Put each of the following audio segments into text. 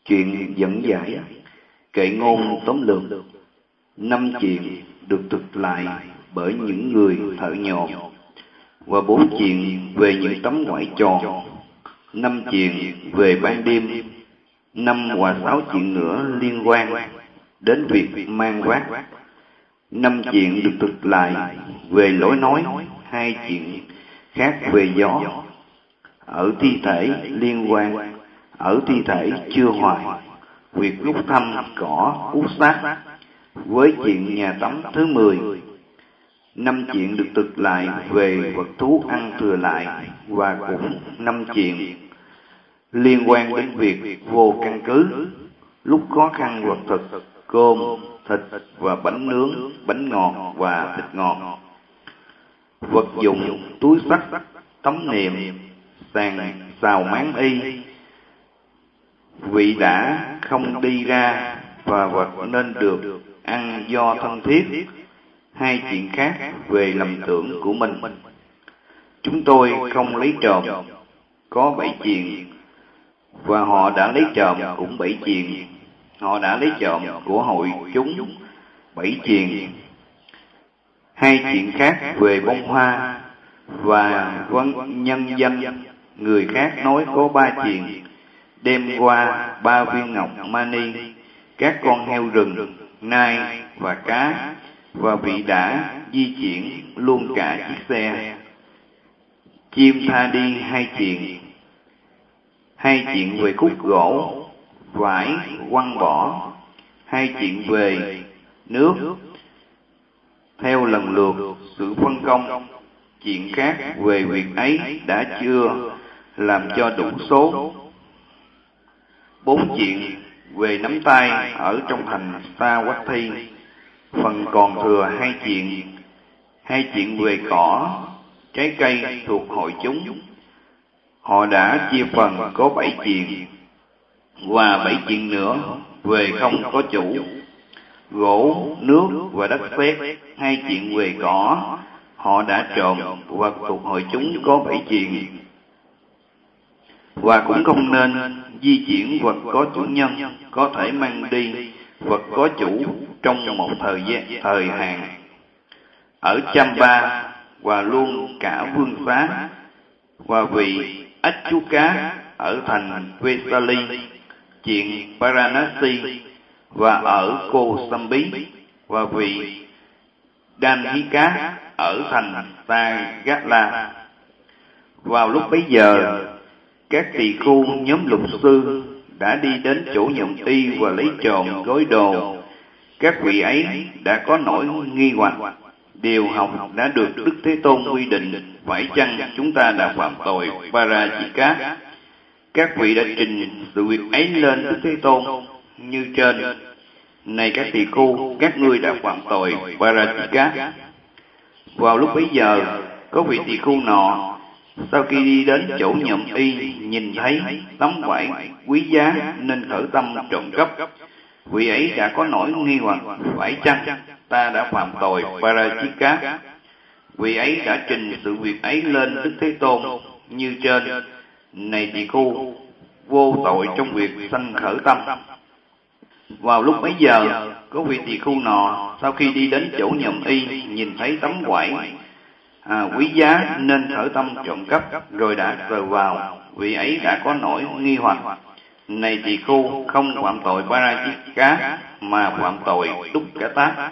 Chuyện dẫn giải, kệ ngôn tóm lược. 5 chuyện được thực lại bởi những người thợ nhọn, và 4 chuyện về những tấm ngoại tròn, 5 chuyện về ban đêm, 5 hoặc 6 chuyện nữa liên quan đến việc mang vác. 5 chuyện được thực lại về lối nói, 2 chuyện khác về gió. Ở thi thể liên quan, ở thi thể chưa hoài, việc lúc thăm cỏ út xác, với chuyện nhà tắm thứ 10. 5 chuyện được thực lại về vật thú ăn thừa lại, và cũng 5 chuyện liên quan đến việc vô căn cứ, lúc khó khăn vật thực, cơm, thịt và bánh nướng, bánh ngọt và thịt ngọt. Vật dụng, túi xách, tấm nệm, sàn xào máng y, vị đã không đi ra và vật nên được ăn do thân thiết. 2 chuyện khác về lầm tưởng của mình. Chúng tôi không lấy trộm, có 7 chuyện, và họ đã lấy trộm cũng 7 chuyện. Họ đã lấy trộm của hội chúng 7 chuyện. 2 chuyện khác về bông hoa, và nhân danh người khác nói có 3 chuyện, đem qua 3 viên ngọc mani, các con heo rừng, nai và cá, và vị đã di chuyển luôn cả chiếc xe. Chim tha đi 2 chuyện, 2 chuyện về khúc gỗ, vải quăng bỏ, 2 chuyện về nước, theo lần lượt sự phân công. Chuyện khác về việc ấy đã chưa làm cho đủ số. 4 chuyện về nắm tay ở trong thành Savatthi, phần còn thừa 2 chuyện. 2 chuyện về cỏ, trái cây thuộc hội chúng. Họ đã chia phần có 7 chuyện, và 7 chuyện nữa về không có chủ, gỗ, nước và đất sét. 2 chuyện về cỏ, họ đã trộm, và thuộc hội chúng có 7 chuyện. Và cũng không nên di chuyển vật có chủ nhân, có thể mang đi vật có chủ trong một thời hạn. Ở Chamba và luôn cả vương xá, và vị ách chú cá ở thành Vesali, chuyện Varanasi, và ở Kosambi, và vị Đan Hí Cá ở thành Tagatla. Vào lúc bấy giờ, các tỳ khu nhóm lục sư đã đi đến chỗ nhậm y và lấy trộm gói đồ. Các vị ấy đã có nỗi nghi hoặc. Điều học đã được Đức Thế Tôn quy định, phải chăng chúng ta đã phạm tội Parajika? Các vị đã trình sự việc ấy lên Đức Thế Tôn như trên: này các tỳ khu, các ngươi đã phạm tội Parajika. Vào lúc bấy giờ, có vị tỳ khu nọ, sau khi đi đến chỗ nhậm y, nhìn thấy tấm vải quý giá nên khởi tâm trộm cắp. Vị ấy đã có nỗi nghi hoặc, phải chăng ta đã phạm tội Parajika? Vị ấy đã trình sự việc ấy lên Đức Thế Tôn như trên: này tỳ khu, vô tội trong việc sanh khởi tâm. Vào lúc bấy giờ, có vị tỳ khu nọ, sau khi đi đến chỗ nhậm y, nhìn thấy tấm vải quý giá nên khởi tâm trộm cắp, rồi đã sờ vào. Vị ấy đã có nỗi nghi hoặc, này tỳ khu, không phạm tội Parajika mà phạm tội Dukkata.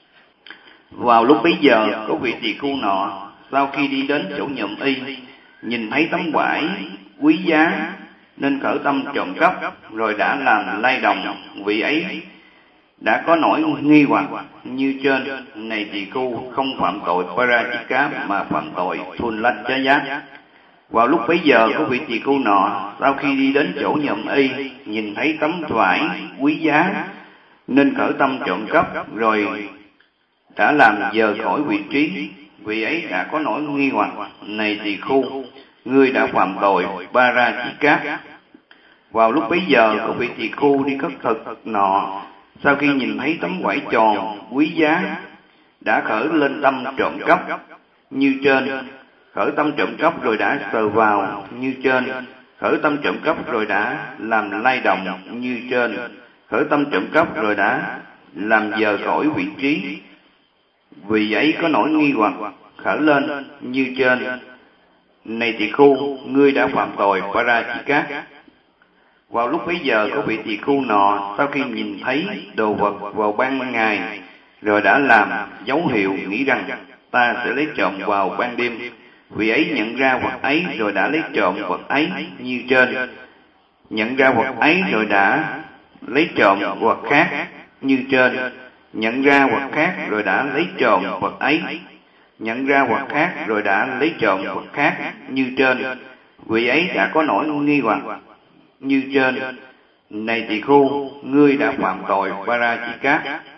Vào lúc bấy giờ, có vị tỳ khu nọ, sau khi đi đến chỗ nhậm y, nhìn thấy tấm vải quý giá nên khởi tâm trộm cắp, rồi đã làm lay đồng. Vị ấy đã có nỗi nghi hoặc như trên: này tỳ khu, không phạm tội Parajika mà phạm tội Thullachaya. Vào lúc bấy giờ, có vị tỳ khu nọ, sau khi đi đến chỗ nhậm y, nhìn thấy tấm vải quý giá nên khởi tâm trộm cắp, rồi đã làm dời khỏi vị trí. Vị ấy đã có nỗi nghi hoặc, này tỳ khu, ngươi đã phạm tội Parajika. Vào lúc bấy giờ, có vị tỳ khu đi khất thực nọ, sau khi nhìn thấy tấm vải tròn quý giá đã khởi lên tâm trộm cắp như trên, khởi tâm trộm cắp rồi đã sờ vào như trên, khởi tâm trộm cắp rồi đã làm lay động như trên, khởi tâm trộm cắp rồi đã làm dời cõi vị trí, vì ấy có nỗi nghi hoặc khởi lên như trên. Này tỳ khưu, ngươi đã phạm tội Parajika. Vào lúc bấy giờ có vị tỳ khưu nọ sau khi nhìn thấy đồ vật vào ban ngày rồi đã làm dấu hiệu nghĩ rằng ta sẽ lấy trộm vào ban đêm. Vị ấy nhận ra vật ấy rồi đã lấy trộm vật ấy như trên. Nhận ra vật ấy rồi đã lấy trộm vật khác như trên. Nhận ra vật khác rồi đã lấy trộm vật ấy. Nhận ra vật khác rồi đã lấy trộm vật khác như trên. Vị ấy đã có nỗi nghi hoặc như trên. Này tỳ khưu, ngươi đã phạm tội Parajika.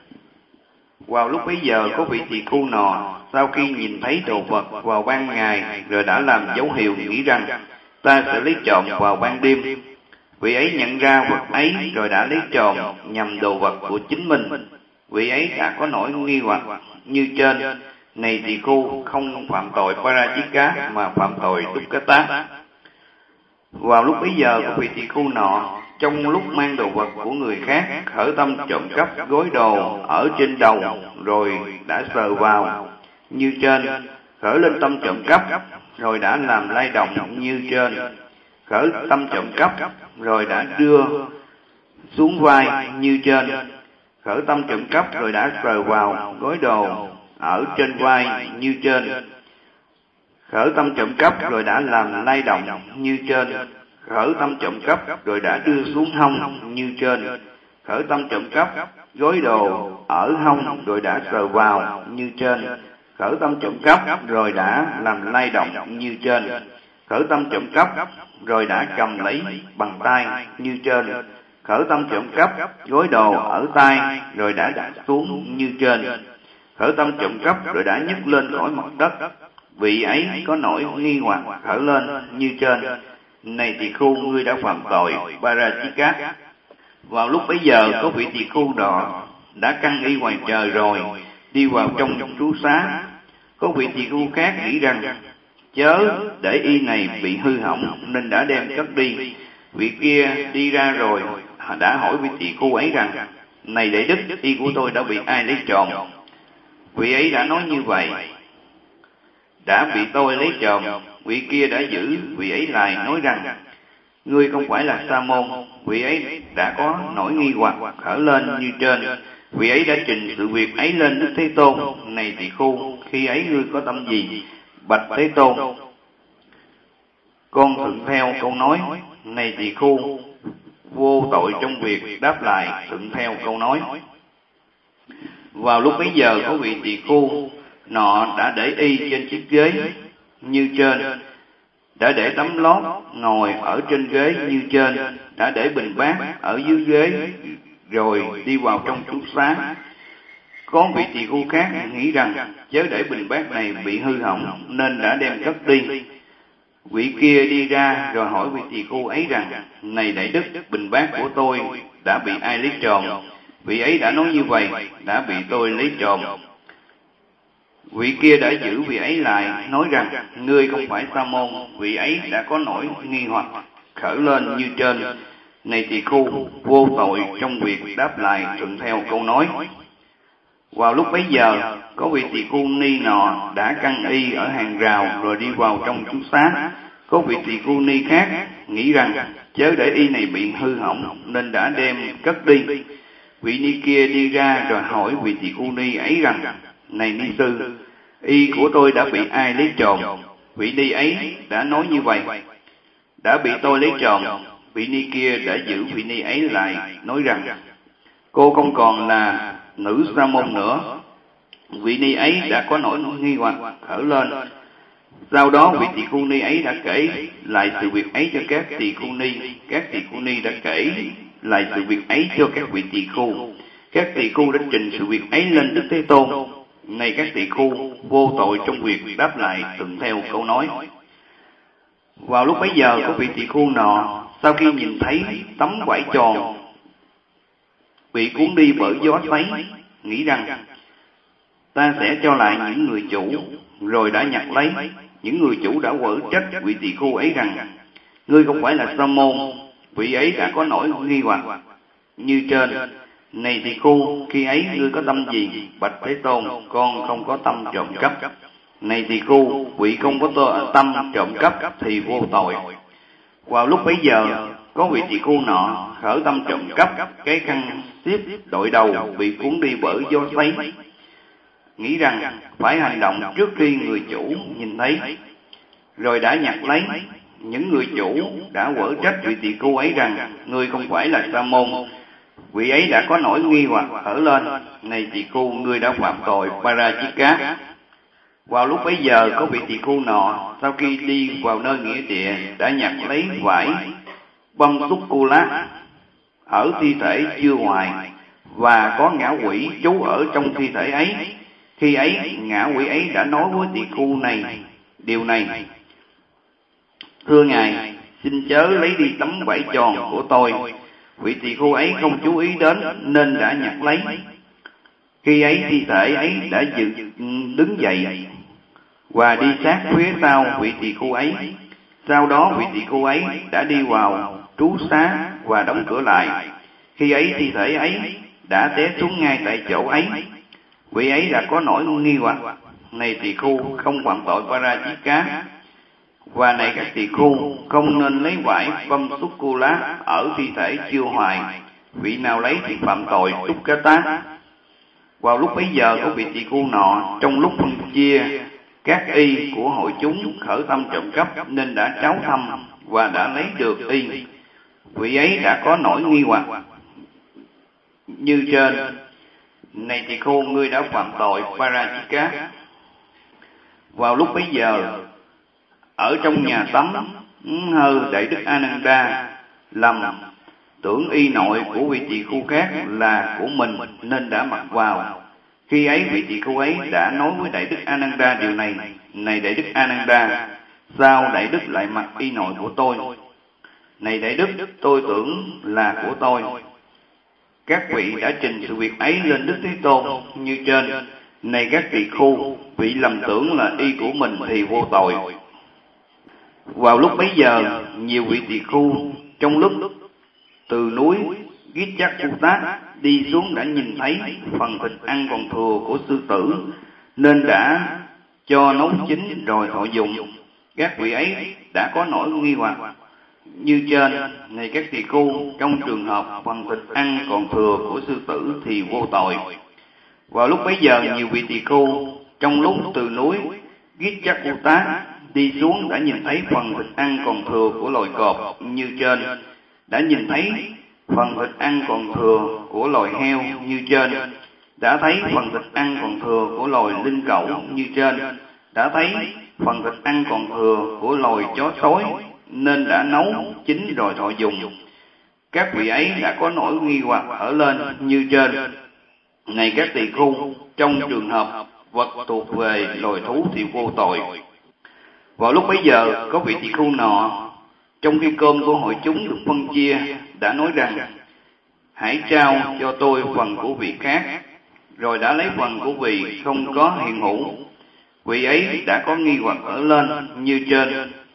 Vào lúc bấy giờ có vị tỳ khưu nọ sau khi nhìn thấy đồ vật vào ban ngày rồi đã làm dấu hiệu nghĩ rằng ta sẽ lấy trộm vào ban đêm. Vị ấy nhận ra vật ấy rồi đã lấy trộm nhằm đồ vật của chính mình. Vị ấy đã có nỗi nghi hoặc như trên. Này tỳ khưu, không phạm tội Parajika mà phạm tội Dukkata. Vào lúc bấy giờ có vị tỳ khưu nọ trong lúc mang đồ vật của người khác khởi tâm trộm cắp gối đồ ở trên đầu rồi đã sờ vào như trên, khởi lên tâm trộm cắp rồi đã làm lay động như trên, khởi tâm trộm cắp rồi đã đưa xuống vai như trên, khởi tâm trộm cắp rồi đã sờ vào gối đồ ở trên vai như trên, khởi tâm trộm cắp rồi đã làm lay động như trên, khởi tâm trộm cắp rồi đã đưa xuống hông như trên, khởi tâm trộm cắp gối đồ ở hông rồi đã sờ vào như trên, khởi tâm trộm cắp rồi đã làm lay động như trên, khởi tâm trộm cắp rồi đã cầm lấy bằng tay như trên, khởi tâm trộm cắp gối đồ ở tay rồi đã đặt xuống như trên, khởi tâm trộm cắp rồi đã nhấc lên khỏi mặt đất. Vị ấy có nỗi nghi hoặc khởi lên như trên. Này tỳ khưu, ngươi đã phạm tội Parajika. Vào lúc bấy giờ có vị tỳ khưu nọ đã căn y ngoài trời rồi đi vào trong trú xá. Có vị tỳ khưu khác nghĩ rằng chớ để y này bị hư hỏng nên đã đem cất đi. Vị kia đi ra rồi đã hỏi vị tỳ khưu ấy rằng: này đệ đức, y của tôi đã bị ai lấy trộm? Vị ấy đã nói như vậy: đã bị tôi lấy trộm. Vị kia đã giữ vị ấy lại nói rằng: ngươi không phải là sa môn. Vị ấy đã có nỗi nghi hoặc khởi lên như trên. Vị ấy đã trình sự việc ấy lên Đức Thế Tôn: này tỳ khưu, khi ấy ngươi có tâm gì? Bạch Thế Tôn, con thuận theo câu nói. Này tỳ khưu, vô tội trong việc đáp lại thuận theo câu nói. Vào lúc bấy giờ có vị tỳ khưu nọ đã để y trên chiếc ghế như trên, đã để tấm lót ngồi ở trên ghế như trên, đã để bình bát ở dưới ghế rồi đi vào trong trú xá. Có vị tỳ khưu khác nghĩ rằng chớ để bình bát này bị hư hỏng nên đã đem cất đi. Vị kia đi ra rồi hỏi vị tỳ khưu ấy rằng: này đại đức, bình bát của tôi đã bị ai lấy trộm? Vị ấy đã nói như vậy: đã bị tôi lấy trộm. Vị kia đã giữ vị ấy lại nói rằng: ngươi không phải sa môn. Vị ấy đã có nỗi nghi hoặc khởi lên như trên. Này tỳ khưu, vô tội trong việc đáp lại thuận theo câu nói. Vào lúc bấy giờ có vị tỳ khưu ni nọ đã căn y ở hàng rào rồi đi vào trong trú xá. Có vị tỳ khưu ni khác nghĩ rằng chớ để y này bị hư hỏng nên đã đem cất đi. Vị ni kia đi ra rồi hỏi vị tỳ khưu ni ấy rằng: này ni sư, y của tôi đã bị ai lấy trộm? Vị ni ấy đã nói như vậy: đã bị tôi lấy trộm. Vị ni kia đã giữ vị ni ấy lại nói rằng: cô không còn là nữ sa môn nữa. Vị ni ấy đã có nỗi nghi hoặc khởi lên. Sau đó vị tỳ khưu ni ấy đã kể lại sự việc ấy cho các tỳ khưu ni. Các tỳ khưu ni đã kể lại sự việc ấy cho các vị tỳ khưu. Các tỳ khưu đã trình sự việc ấy lên Đức Thế Tôn: này các tỳ khưu, vô tội trong việc đáp lại thuận theo câu nói. Vào lúc bấy giờ có vị tỳ khưu nọ sau khi nhìn thấy tấm vải tròn bị cuốn đi bởi gió xoáy nghĩ rằng ta sẽ cho lại những người chủ, rồi đã nhặt lấy. Những người chủ đã quở trách vị tỳ khưu ấy rằng: ngươi không phải là Sa môn, vị ấy đã có nỗi nghi hoặc như trên. Này tỳ khu, khi ấy ngươi có tâm gì? Bạch Thế Tôn, con không có tâm trộm cắp. Này tỳ khu, vị không có tâm trộm cắp thì vô tội. Vào lúc bấy giờ, có vị tỳ khu nọ khởi tâm trộm cắp cái khăn xiết đội đầu bị cuốn đi bởi gió sấy, nghĩ rằng phải hành động trước khi người chủ nhìn thấy, rồi đã nhặt lấy. Những người chủ đã quở trách vị tỳ khu ấy rằng ngươi không phải là Sa môn, vị ấy đã có nỗi nghi hoặc ở lên. Này tỳ khu, ngươi đã phạm tội Parajika. Vào lúc bấy giờ, có vị tỳ khu nọ sau khi đi vào nơi nghĩa địa đã nhặt lấy vải băm túc cu lá ở thi thể chưa hoài, và có ngã quỷ trú ở trong thi thể ấy. Khi ấy ngã quỷ ấy đã nói với tỳ khu này điều này: thưa ngài, xin chớ lấy đi tấm vải tròn của tôi. Vị tỳ khu ấy không chú ý đến nên đã nhặt lấy. Khi ấy thi thể ấy đã đứng dậy và đi sát phía sau vị tỳ khu ấy. Sau đó vị tỳ khu ấy đã đi vào trú xá và đóng cửa lại. Khi ấy thi thể ấy đã té xuống ngay tại chỗ ấy. Vị ấy đã có nỗi nghi hoặc: này tỳ khu, không phạm tội Parajika. Và này các tỳ khu, không nên lấy vải băm xúc cu lá ở thi thể chưa hoài. Vị nào lấy thì phạm tội Tukkata. Vào lúc bấy giờ, có vị tỳ khu nọ trong lúc phân chia các y của hội chúng khởi tâm trộm cắp nên đã tráo thăm và đã lấy được y. Vị ấy đã có nỗi nghi hoặc như trên. Này tỳ khu, ngươi đã phạm tội Parajika. Vào lúc bấy giờ, ở trong nhà tắm, Hơ Đại Đức Ananda lầm tưởng y nội của vị tỳ khu khác là của mình nên đã mặc vào. Khi ấy vị tỳ khu ấy đã nói với Đại Đức Ananda điều này: này Đại Đức Ananda, sao Đại Đức lại mặc y nội của tôi? Này Đại Đức, tôi tưởng là của tôi. Các vị đã trình sự việc ấy lên Đức Thế Tôn như trên. Này các tỳ khu, vị lầm tưởng là y của mình thì vô tội. Vào lúc bấy giờ, nhiều vị tỳ khu trong lúc từ núi Gitchakutát đi xuống đã nhìn thấy phần thịt ăn còn thừa của sư tử, nên đã cho nấu chín rồi thọ dụng. Các vị ấy đã có nỗi nghi hoặc như trên. Này các tỳ khu, trong trường hợp phần thịt ăn còn thừa của sư tử thì vô tội. Vào lúc bấy giờ, nhiều vị tỳ khu trong lúc từ núi Gitchakutát đi xuống đã nhìn thấy phần thịt ăn còn thừa của loài cọp như trên, đã nhìn thấy phần thịt ăn còn thừa của loài heo như trên, đã thấy phần thịt ăn còn thừa của loài linh cẩu như trên, đã thấy phần thịt ăn còn thừa của loài chó sói nên đã nấu chín rồi thọ dùng. Các vị ấy đã có nỗi nghi hoặc ở lên như trên. Này các tỳ khu, trong trường hợp vật thuộc về loài thú thì vô tội. Vào lúc bấy giờ, có vị tỳ khu nọ trong khi cơm của hội chúng được phân chia đã nói rằng: hãy trao cho tôi phần của vị khác, rồi đã lấy phần của vị không có hiện hữu. Vị ấy đã có nghi hoặc ở lên như trên.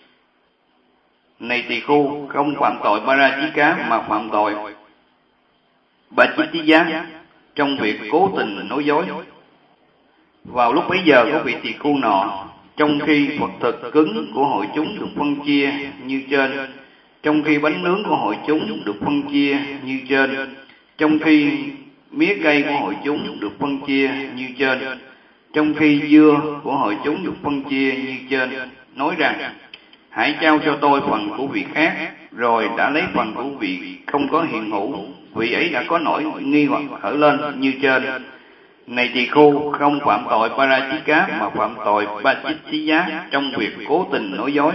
Này tỳ khu, không phạm tội Parajika mà phạm tội Bachitiya trong việc cố tình nói dối. Vào lúc bấy giờ, có vị tỳ khu nọ trong khi vật thực cứng của hội chúng được phân chia như trên, trong khi bánh nướng của hội chúng được phân chia như trên, trong khi mía cây của hội chúng được phân chia như trên, trong khi dưa của hội chúng được phân chia như trên, nói rằng: hãy trao cho tôi phần của vị khác, rồi đã lấy phần của vị không có hiện hữu. Vị ấy đã có nỗi nghi hoặc ở lên như trên. Này tỳ khu, không phạm tội Parajika mà phạm tội Bachitiya trong việc cố tình nói dối.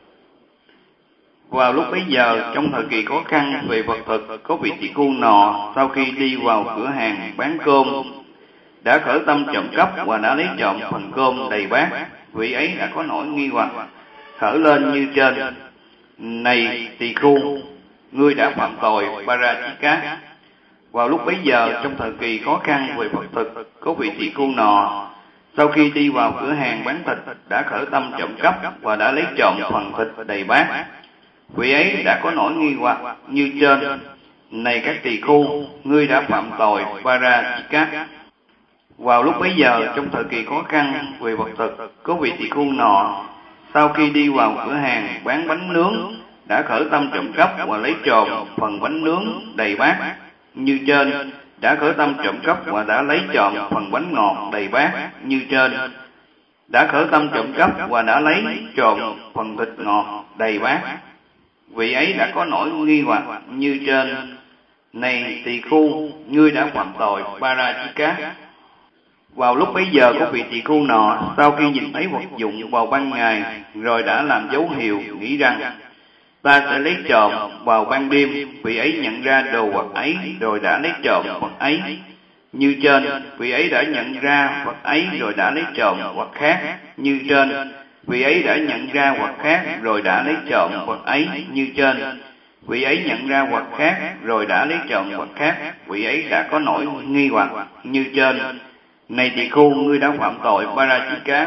Vào lúc bấy giờ, trong thời kỳ khó khăn về vật thực, có vị tỳ khu nọ sau khi đi vào cửa hàng bán cơm đã khởi tâm trộm cắp và đã lấy trộm phần cơm đầy bát. Vị ấy đã có nỗi nghi hoặc khởi lên như trên. Này tỳ khu, ngươi đã phạm tội Parajika. Vào lúc bấy giờ, trong thời kỳ khó khăn về vật thực, có vị tỳ khu nọ sau khi đi vào cửa hàng bán thịt đã khởi tâm trộm cắp và đã lấy trộm phần thịt đầy bát. Vị ấy đã có nỗi nghi hoặc như trên: này các tỳ khưu, ngươi đã phạm tội Parajika. Vào lúc bấy giờ, trong thời kỳ khó khăn về vật thực, có vị tỳ khưu nọ sau khi đi vào cửa hàng bán bánh nướng đã khởi tâm trộm cắp và lấy trộm phần bánh nướng đầy bát như trên, đã khởi tâm trộm cắp và đã lấy trộm phần bánh ngọt đầy bát như trên, đã khởi tâm trộm cắp và đã lấy trộm phần thịt ngọt đầy bát. Vị ấy đã có nỗi nghi hoặc như trên: này tỳ khưu, ngươi đã phạm tội Parajika. Vào lúc bấy giờ, có vị tỳ khưu nọ sau khi nhìn thấy vật dụng vào ban ngày rồi đã làm dấu hiệu nghĩ rằng ta sẽ lấy trộm vào ban đêm. Vị ấy nhận ra đồ vật ấy rồi đã lấy trộm vật ấy như trên, vị ấy đã nhận ra vật ấy rồi đã lấy trộm vật khác như trên, vị ấy đã nhận ra vật khác rồi đã lấy trộm vật ấy như trên, vị ấy nhận ra vật khác rồi đã lấy trộm vật khác. Vị ấy đã có nỗi nghi hoặc như trên: này tỳ khưu, ngươi đã phạm tội Parajika.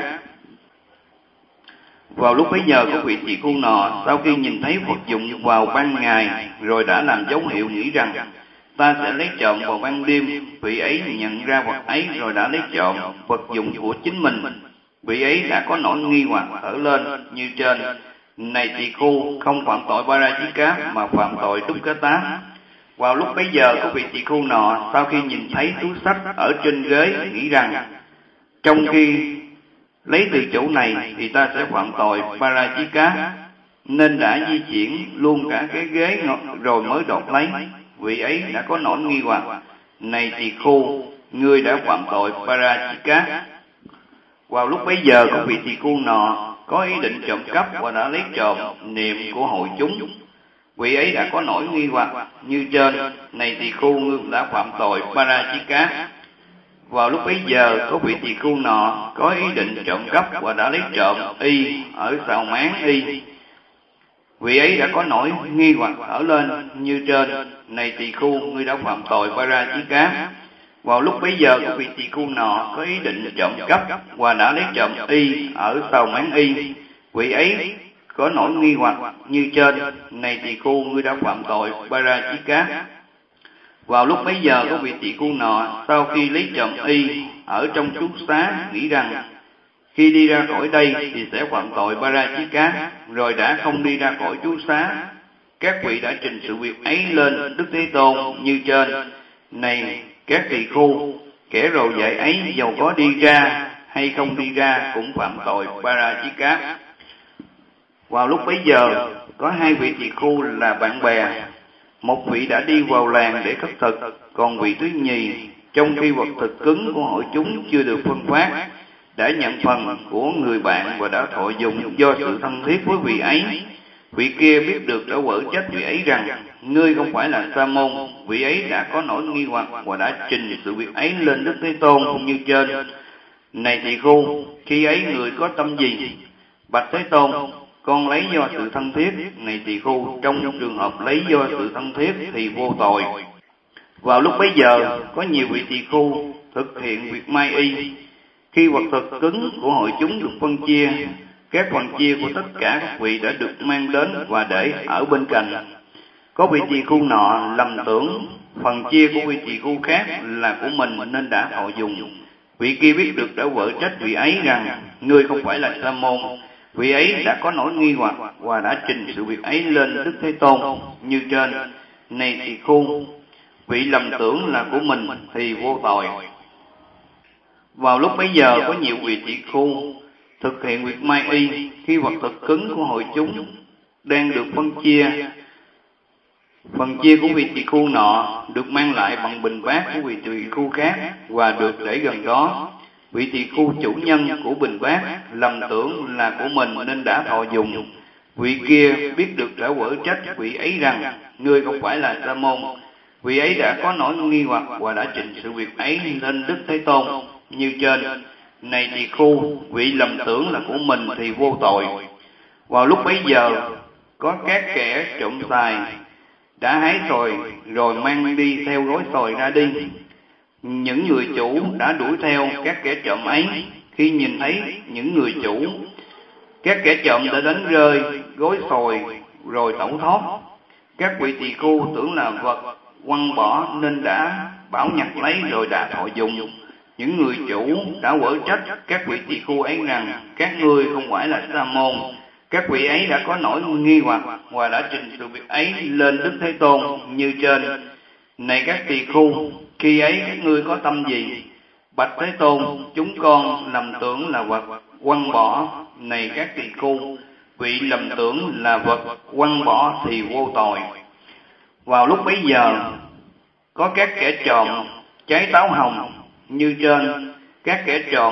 Vào lúc bấy giờ, có vị tỳ khưu nọ sau khi nhìn thấy vật dụng vào ban ngày rồi đã làm dấu hiệu nghĩ rằng ta sẽ lấy trộm vào ban đêm. Vị ấy nhận ra vật ấy rồi đã lấy trộm vật dụng của chính mình. Vị ấy đã có nỗi nghi hoặc ở lên như trên: này tỳ khưu, không phạm tội Parajika mà phạm tội Dukkata. Vào lúc bấy giờ, có vị tỳ khưu nọ sau khi nhìn thấy túi sách ở trên ghế nghĩ rằng trong khi lấy từ chỗ này thì ta sẽ phạm tội Parajika, nên đã di chuyển luôn cả cái ghế rồi mới đột lấy. Vị ấy đã có nỗi nghi hoặc: này tỳ khưu, ngươi đã phạm tội Parajika. Vào lúc bấy giờ, có vị tỳ khưu nọ có ý định trộm cắp và đã lấy trộm niệm của hội chúng. Vị ấy đã có nỗi nghi hoặc như trên: này tỳ khưu, ngươi đã phạm tội Parajika. Vào lúc bấy giờ, có vị tỳ khưu nọ có ý định trộm cắp và đã lấy trộm y ở sào máng y. Vị ấy đã có nỗi nghi hoặc ở lên như trên: này tỳ khưu, ngươi đã phạm tội Parajika. Vào lúc bấy giờ, có vị tỳ khưu nọ có ý định trộm cắp và đã lấy trộm y ở sào máng y. Vị ấy có nỗi nghi hoặc như trên: này tỳ khưu, ngươi đã phạm tội Parajika. Vào lúc bấy giờ, có vị tỳ khưu nọ sau khi lấy trộm y ở trong trú xá nghĩ rằng khi đi ra khỏi đây thì sẽ phạm tội Parajika, rồi đã không đi ra khỏi trú xá. Các vị đã trình sự việc ấy lên Đức Thế Tôn như trên: này các tỳ khưu, kẻ rồ dại ấy dầu có đi ra hay không đi ra cũng phạm tội Parajika. Vào lúc bấy giờ, có hai vị tỳ khưu là bạn bè. Một vị đã đi vào làng để khất thực, còn vị thứ nhì, trong khi vật thực cứng của hội chúng chưa được phân phát, đã nhận phần của người bạn và đã thọ dụng do sự thân thiết với vị ấy. Vị kia biết được đã quở trách vị ấy rằng ngươi không phải là sa môn. Vị ấy đã có nỗi nghi hoặc và đã trình sự việc ấy lên Đức Thế Tôn như trên: này tỳ khưu, khi ấy người có tâm gì? Bạch Thế Tôn, con lấy do sự thân thiết. Này tỳ khưu, trong trường hợp lấy do sự thân thiết thì vô tội. Vào lúc bấy giờ, có nhiều vị tỳ khưu thực hiện việc mai y. Khi vật thực cứng của hội chúng được phân chia, các phần chia của tất cả các vị đã được mang đến và để ở bên cạnh. Có vị tỳ khưu nọ lầm tưởng phần chia của vị tỳ khưu khác là của mình nên đã thọ dùng. Vị kia biết được đã quở trách vị ấy rằng ngươi không phải là sa môn. Vị ấy đã có nỗi nghi hoặc và đã trình sự việc ấy lên Đức Thế Tôn như trên: này tỳ khưu, vị lầm tưởng là của mình thì vô tội. Vào lúc bấy giờ, có nhiều vị tỳ khưu thực hiện việc mai y. Khi vật thực cứng của hội chúng đang được phân chia, phần chia của vị tỳ khưu nọ được mang lại bằng bình bát của vị tỳ khưu khác và được để gần đó. Vị tỳ khưu chủ nhân của bình bát lầm tưởng là của mình nên đã thọ dùng. Vị kia biết được đã quở trách vị ấy rằng ngươi không phải là sa môn. Vị ấy đã có nỗi nghi hoặc và đã trình sự việc ấy lên Đức Thế Tôn như trên: này tỳ khưu, vị lầm tưởng là của mình thì vô tội. Vào lúc bấy giờ, có các kẻ trộm tài đã hái xoài rồi mang đi theo gói xoài ra đi. Những người chủ đã đuổi theo các kẻ trộm ấy. Khi nhìn thấy những người chủ, các kẻ trộm đã đánh rơi gói xoài rồi tẩu thoát. Các vị tỳ khưu tưởng là vật quăng bỏ nên đã bảo nhặt lấy rồi đã thọ dụng. Những người chủ đã quở trách các vị tỳ khưu ấy rằng các ngươi không phải là sa môn. Các vị ấy đã có nỗi nghi hoặc và đã trình sự việc ấy lên Đức Thế Tôn như trên: Này các tỳ khưu, khi ấy các ngươi có tâm gì? Bạch Thế Tôn, chúng con lầm tưởng là vật quăng bỏ. Này các tỳ khưu, vị lầm tưởng là vật quăng bỏ thì vô tội. Vào lúc bấy giờ, có các kẻ trộm trái táo hồng như trên, các kẻ trộm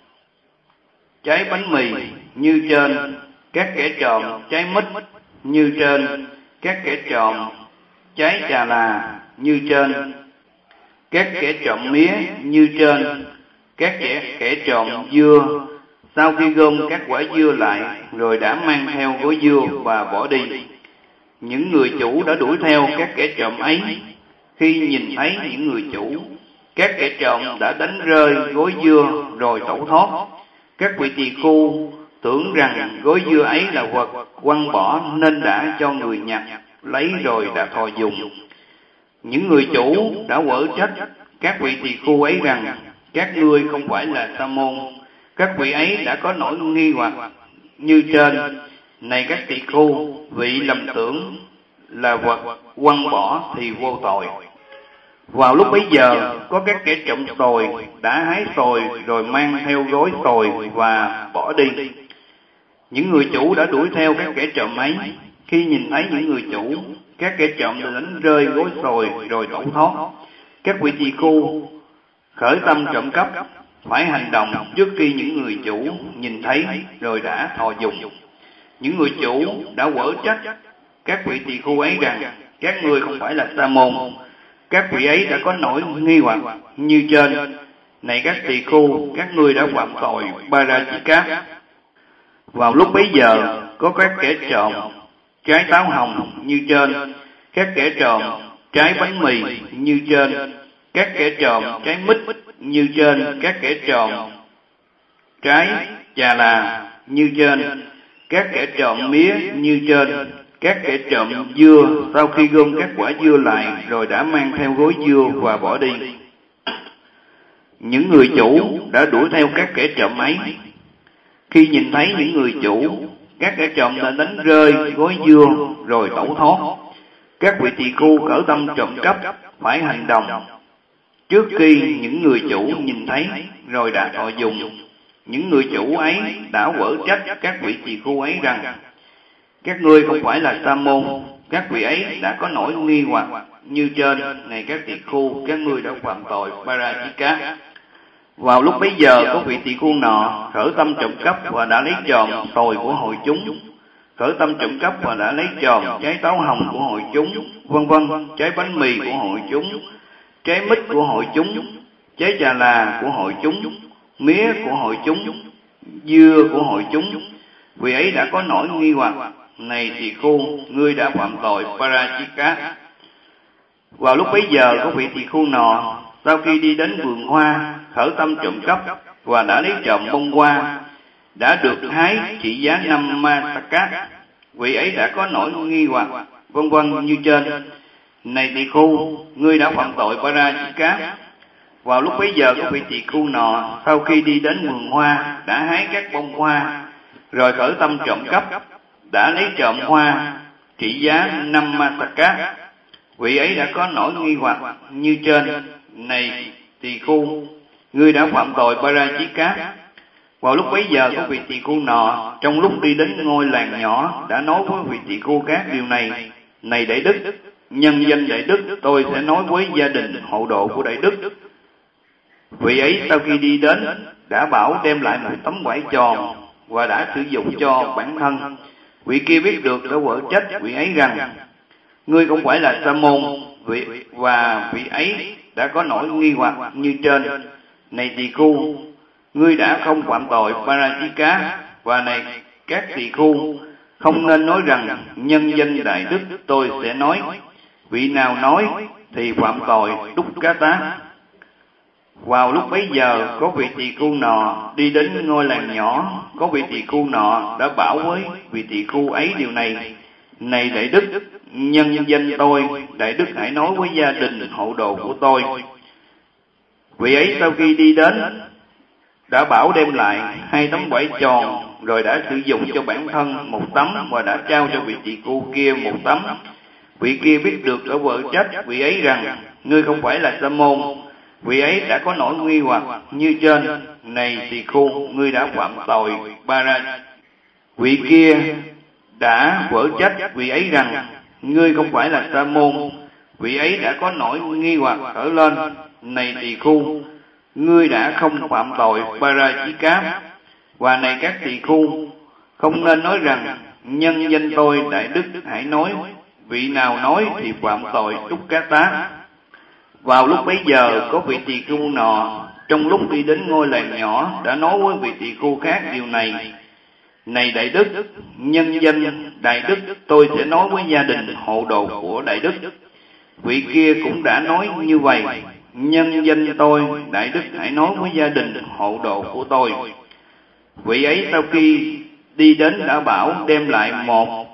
trái bánh mì như trên, các kẻ trộm trái mít như trên, các kẻ trộm trái trà là như trên, các kẻ trộm mía như trên, các kẻ trộm dưa. Sau khi gom các quả dưa lại, rồi đã mang theo gói dưa và bỏ đi. Những người chủ đã đuổi theo các kẻ trộm ấy. Khi nhìn thấy những người chủ, các kẻ trộm đã đánh rơi gói dưa rồi tẩu thoát. Các vị tỳ khưu tưởng rằng gói dưa ấy là vật quăng bỏ nên đã cho người nhặt lấy rồi đã thọ dụng. Những người chủ đã quở trách các vị tỳ khưu ấy rằng các ngươi không phải là sa môn. Các vị ấy đã có nỗi nghi hoặc như trên: Này các tỳ khưu, vị lầm tưởng là vật quăng bỏ thì vô tội. Vào lúc bấy giờ, có các kẻ trộm tồi đã hái tồi rồi mang theo gói tồi và bỏ đi. Những người chủ đã đuổi theo các kẻ trộm ấy. Khi nhìn thấy những người chủ, các kẻ trộm đã đánh rơi gói tồi rồi tẩu thoát. Các vị tỳ khưu khởi tâm trộm cắp phải hành động trước khi những người chủ nhìn thấy rồi đã thọ dụng. Những người chủ đã quở trách các vị tỳ khưu ấy rằng các ngươi không phải là sa môn. Các vị ấy đã có nỗi nghi hoặc như trên: Này các tỳ khưu, các ngươi đã phạm tội Parajika. Vào lúc bấy giờ, có các kẻ trộm trái táo hồng như trên, các kẻ trộm trái bánh mì như trên, các kẻ trộm trái mít như trên, các kẻ trộm trái trà là như trên, các kẻ trộm mía như trên, các kẻ trộm dưa. Sau khi gom các quả dưa lại, rồi đã mang theo gói dưa và bỏ đi. Những người chủ đã đuổi theo các kẻ trộm ấy. Khi nhìn thấy những người chủ, các kẻ trộm đã đánh rơi gói dưa rồi tẩu thoát. Các vị tỳ khưu khởi tâm trộm cắp phải hành động trước khi những người chủ nhìn thấy rồi đã thọ dụng. Những người chủ ấy đã quở trách các vị tỳ khưu ấy rằng các ngươi không phải là sa môn. Các vị ấy đã có nỗi nghi hoặc như trên: Này các tỳ khưu, các ngươi đã phạm tội Parajika. Vào lúc bấy giờ, có vị tỳ khưu nọ khởi tâm trộm cắp và đã lấy trộm tồi của hội chúng, khởi tâm trộm cắp và đã lấy trộm trái táo hồng của hội chúng, vân vân, trái bánh mì của hội chúng, trái mít của hội chúng, trái trà là của hội chúng, mía của hội chúng, dưa của hội chúng. Vì ấy đã có nỗi nghi hoặc: Này tỳ khưu, ngươi đã phạm tội Parajika. Vào lúc bấy giờ, có vị tỳ khưu nọ sau khi đi đến vườn hoa khởi tâm trộm cắp và đã lấy trộm bông hoa đã được hái trị giá 5 masaka. Vị ấy đã có nỗi nghi hoặc vân vân như trên: Này tỳ khưu, ngươi đã phạm tội Parajika. Vào lúc bấy giờ, có vị tỳ khưu nọ sau khi đi đến vườn hoa đã hái các bông hoa rồi khởi tâm trộm cắp đã lấy trộm hoa trị giá 5 masaka. Vị ấy đã có nỗi nghi hoặc như trên: Này tỳ khưu, ngươi đã phạm tội Parajika. Vào lúc bấy giờ, có vị tỳ khưu nọ trong lúc đi đến ngôi làng nhỏ đã nói với vị tỳ khưu khác điều này: Này đại đức, nhân danh đại đức, tôi sẽ nói với gia đình hộ độ của đại đức. Vị ấy sau khi đi đến đã bảo đem lại một tấm vải tròn và đã sử dụng cho bản thân. Vị kia biết được đã quở trách vị ấy rằng ngươi không phải là sa môn. Và vị ấy đã có nỗi nghi hoặc như trên: Này tỳ khưu, ngươi đã không phạm tội Parajika. Và này các tỳ khưu, không nên nói rằng nhân danh đại đức tôi sẽ nói. Vị nào nói thì phạm tội Dukkata. Vào lúc bấy giờ, có vị tỳ khưu nọ đi đến ngôi làng nhỏ. Có vị tỳ khưu nọ đã bảo với vị tỳ khưu ấy điều này: Này đại đức, nhân danh tôi, đại đức hãy nói với gia đình hộ đồ của tôi. Vị ấy sau khi đi đến, đã bảo đem lại 2 tấm vải tròn, rồi đã sử dụng cho bản thân 1 tấm và đã trao cho vị tỳ khưu kia 1 tấm. Vị kia biết được đã vợ trách vị ấy rằng, ngươi không phải là sa môn. Vị ấy đã có nỗi nghi hoặc như trên, này tỳ khưu, ngươi đã phạm tội Para. Vị kia đã vỡ trách vị ấy rằng, ngươi không phải là sa môn. Vị ấy đã có nỗi nghi hoặc trở lên, này tỳ khưu, ngươi đã không phạm tội Parachika. Và này các tỳ khưu, không nên nói rằng, nhân danh tôi đại đức hãy nói, vị nào nói thì phạm tội Dukkata. Vào lúc bấy giờ có vị tỳ khưu nọ trong lúc đi đến ngôi làng nhỏ đã nói với vị tỳ khưu khác điều này. Này đại đức, nhân danh đại đức tôi sẽ nói với gia đình hộ đồ của đại đức. Vị kia cũng đã nói như vậy. Nhân danh tôi đại đức hãy nói với gia đình hộ đồ của tôi. Vị ấy sau khi đi đến đã bảo đem lại 1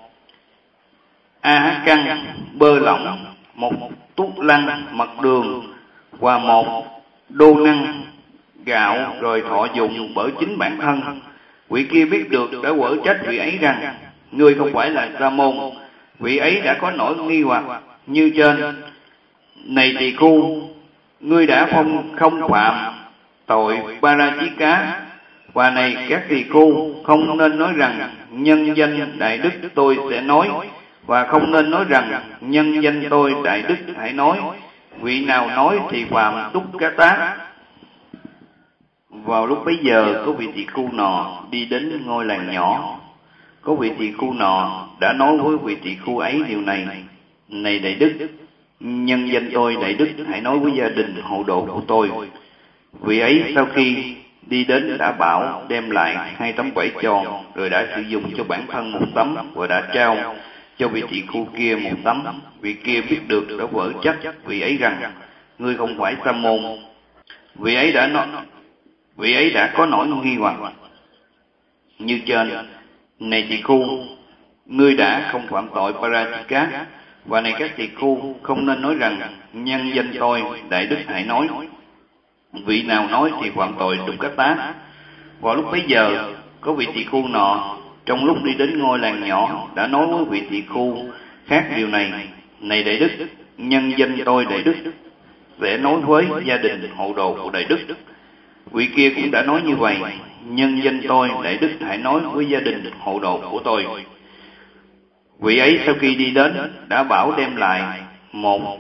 căn bơ lỏng, 1 tút lăng mật đường và 1 đô năng gạo, rồi thọ dụng bởi chính bản thân. Vị kia biết được đã quở trách vị ấy rằng, ngươi không phải là sa môn. Vị ấy đã có nỗi nghi hoặc như trên, này tỳ khưu, ngươi đã không phạm tội Parachika. Và này các tỳ khưu, không nên nói rằng, nhân danh đại đức tôi sẽ nói, và không nên nói rằng, nhân danh tôi đại đức hãy nói. Vị nào nói thì phạm Dukkata. Vào lúc bấy giờ có vị tỳ khưu nọ đi đến ngôi làng nhỏ. Có vị tỳ khưu nọ đã nói với vị tỳ khưu ấy điều này. Này đại đức, nhân danh tôi đại đức hãy nói với gia đình hộ đồ của tôi. Vị ấy sau khi đi đến đã bảo đem lại 2 tấm vải tròn, rồi đã sử dụng cho bản thân 1 tấm và đã trao cho vị tỳ khưu kia 1 tấm. Vị kia biết được đã vỡ trách vị ấy rằng, ngươi không phải sa môn. Vị ấy đã có nỗi nghi hoặc như trên, này tỳ khưu, ngươi đã không phạm tội Parachika. Và này các tỳ khưu, không nên nói rằng, nhân danh tôi đại đức hãy nói. Vị nào nói thì phạm tội Dukkata. Vào lúc bấy giờ có vị tỳ khưu nọ trong lúc đi đến ngôi làng nhỏ đã nói với vị tỳ khưu khác điều này. Này đại đức, nhân danh tôi đại đức sẽ nói với gia đình hộ đồ của đại đức. Vị kia cũng đã nói như vậy. Nhân danh tôi đại đức hãy nói với gia đình hộ đồ của tôi. Vị ấy sau khi đi đến đã bảo đem lại 1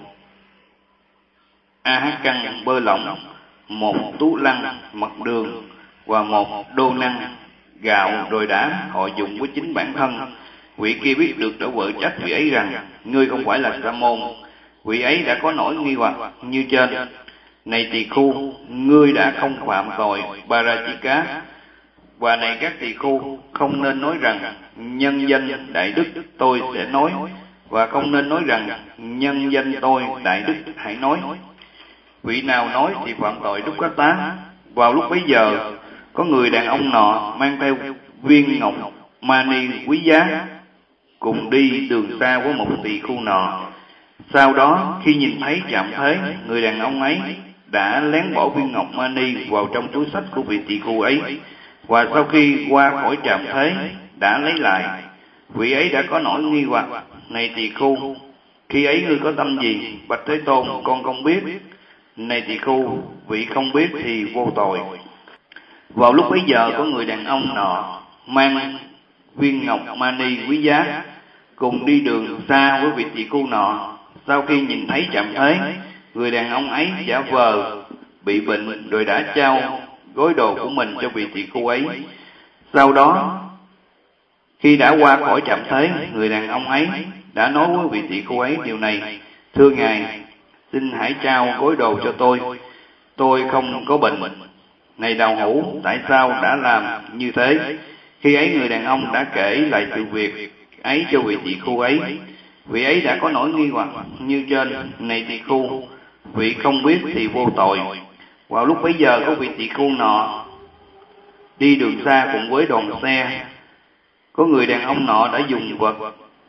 căn bơ lỏng, 1 tú lăng mật đường và 1 đô năng gạo, rồi đã họ dụng với chính bản thân. Vị kia biết được đã vợ trách vị ấy rằng, ngươi không phải là sa môn. Vị ấy đã có nỗi nghi hoặc như trên, này tỳ khưu, ngươi đã không phạm tội Parachika. Và này các tỳ khưu, không nên nói rằng, nhân danh đại đức tôi sẽ nói, và không nên nói rằng, nhân danh tôi đại đức hãy nói. Vị nào nói thì phạm tội Dukkata. Vào lúc bấy giờ có người đàn ông nọ mang theo viên ngọc mani quý giá cùng đi đường xa với một tỳ khưu nọ. Sau đó khi nhìn thấy chạm thế, người đàn ông ấy đã lén bỏ viên ngọc mani vào trong túi xách của vị tỳ khưu ấy, và sau khi qua khỏi trạm thế đã lấy lại. Vị ấy đã có nỗi nghi hoặc, này tỳ khưu, khi ấy ngươi có tâm gì? Bạch Thế Tôn, con không biết. Này tỳ khưu, vị không biết thì vô tội. Vào lúc bấy giờ có người đàn ông nọ mang viên ngọc mani quý giá cùng đi đường xa với vị tỳ khưu nọ. Sau khi nhìn thấy trạm thế, người đàn ông ấy giả vờ bị bệnh, rồi đã trao gói đồ của mình cho vị tỳ khưu ấy. Sau đó khi đã qua khỏi trạm thế, người đàn ông ấy đã nói với vị tỳ khưu ấy điều này. Thưa ngài, xin hãy trao gói đồ cho tôi không có bệnh. Này đạo hữu, tại sao đã làm như thế? Khi ấy người đàn ông đã kể lại sự việc ấy cho vị tỳ khưu ấy. Vị ấy đã có nỗi nghi hoặc như trên, này tỳ khưu, vị không biết thì vô tội. Vào lúc bấy giờ có vị tỳ khưu nọ đi đường xa cùng với đoàn xe. Có người đàn ông nọ đã dùng vật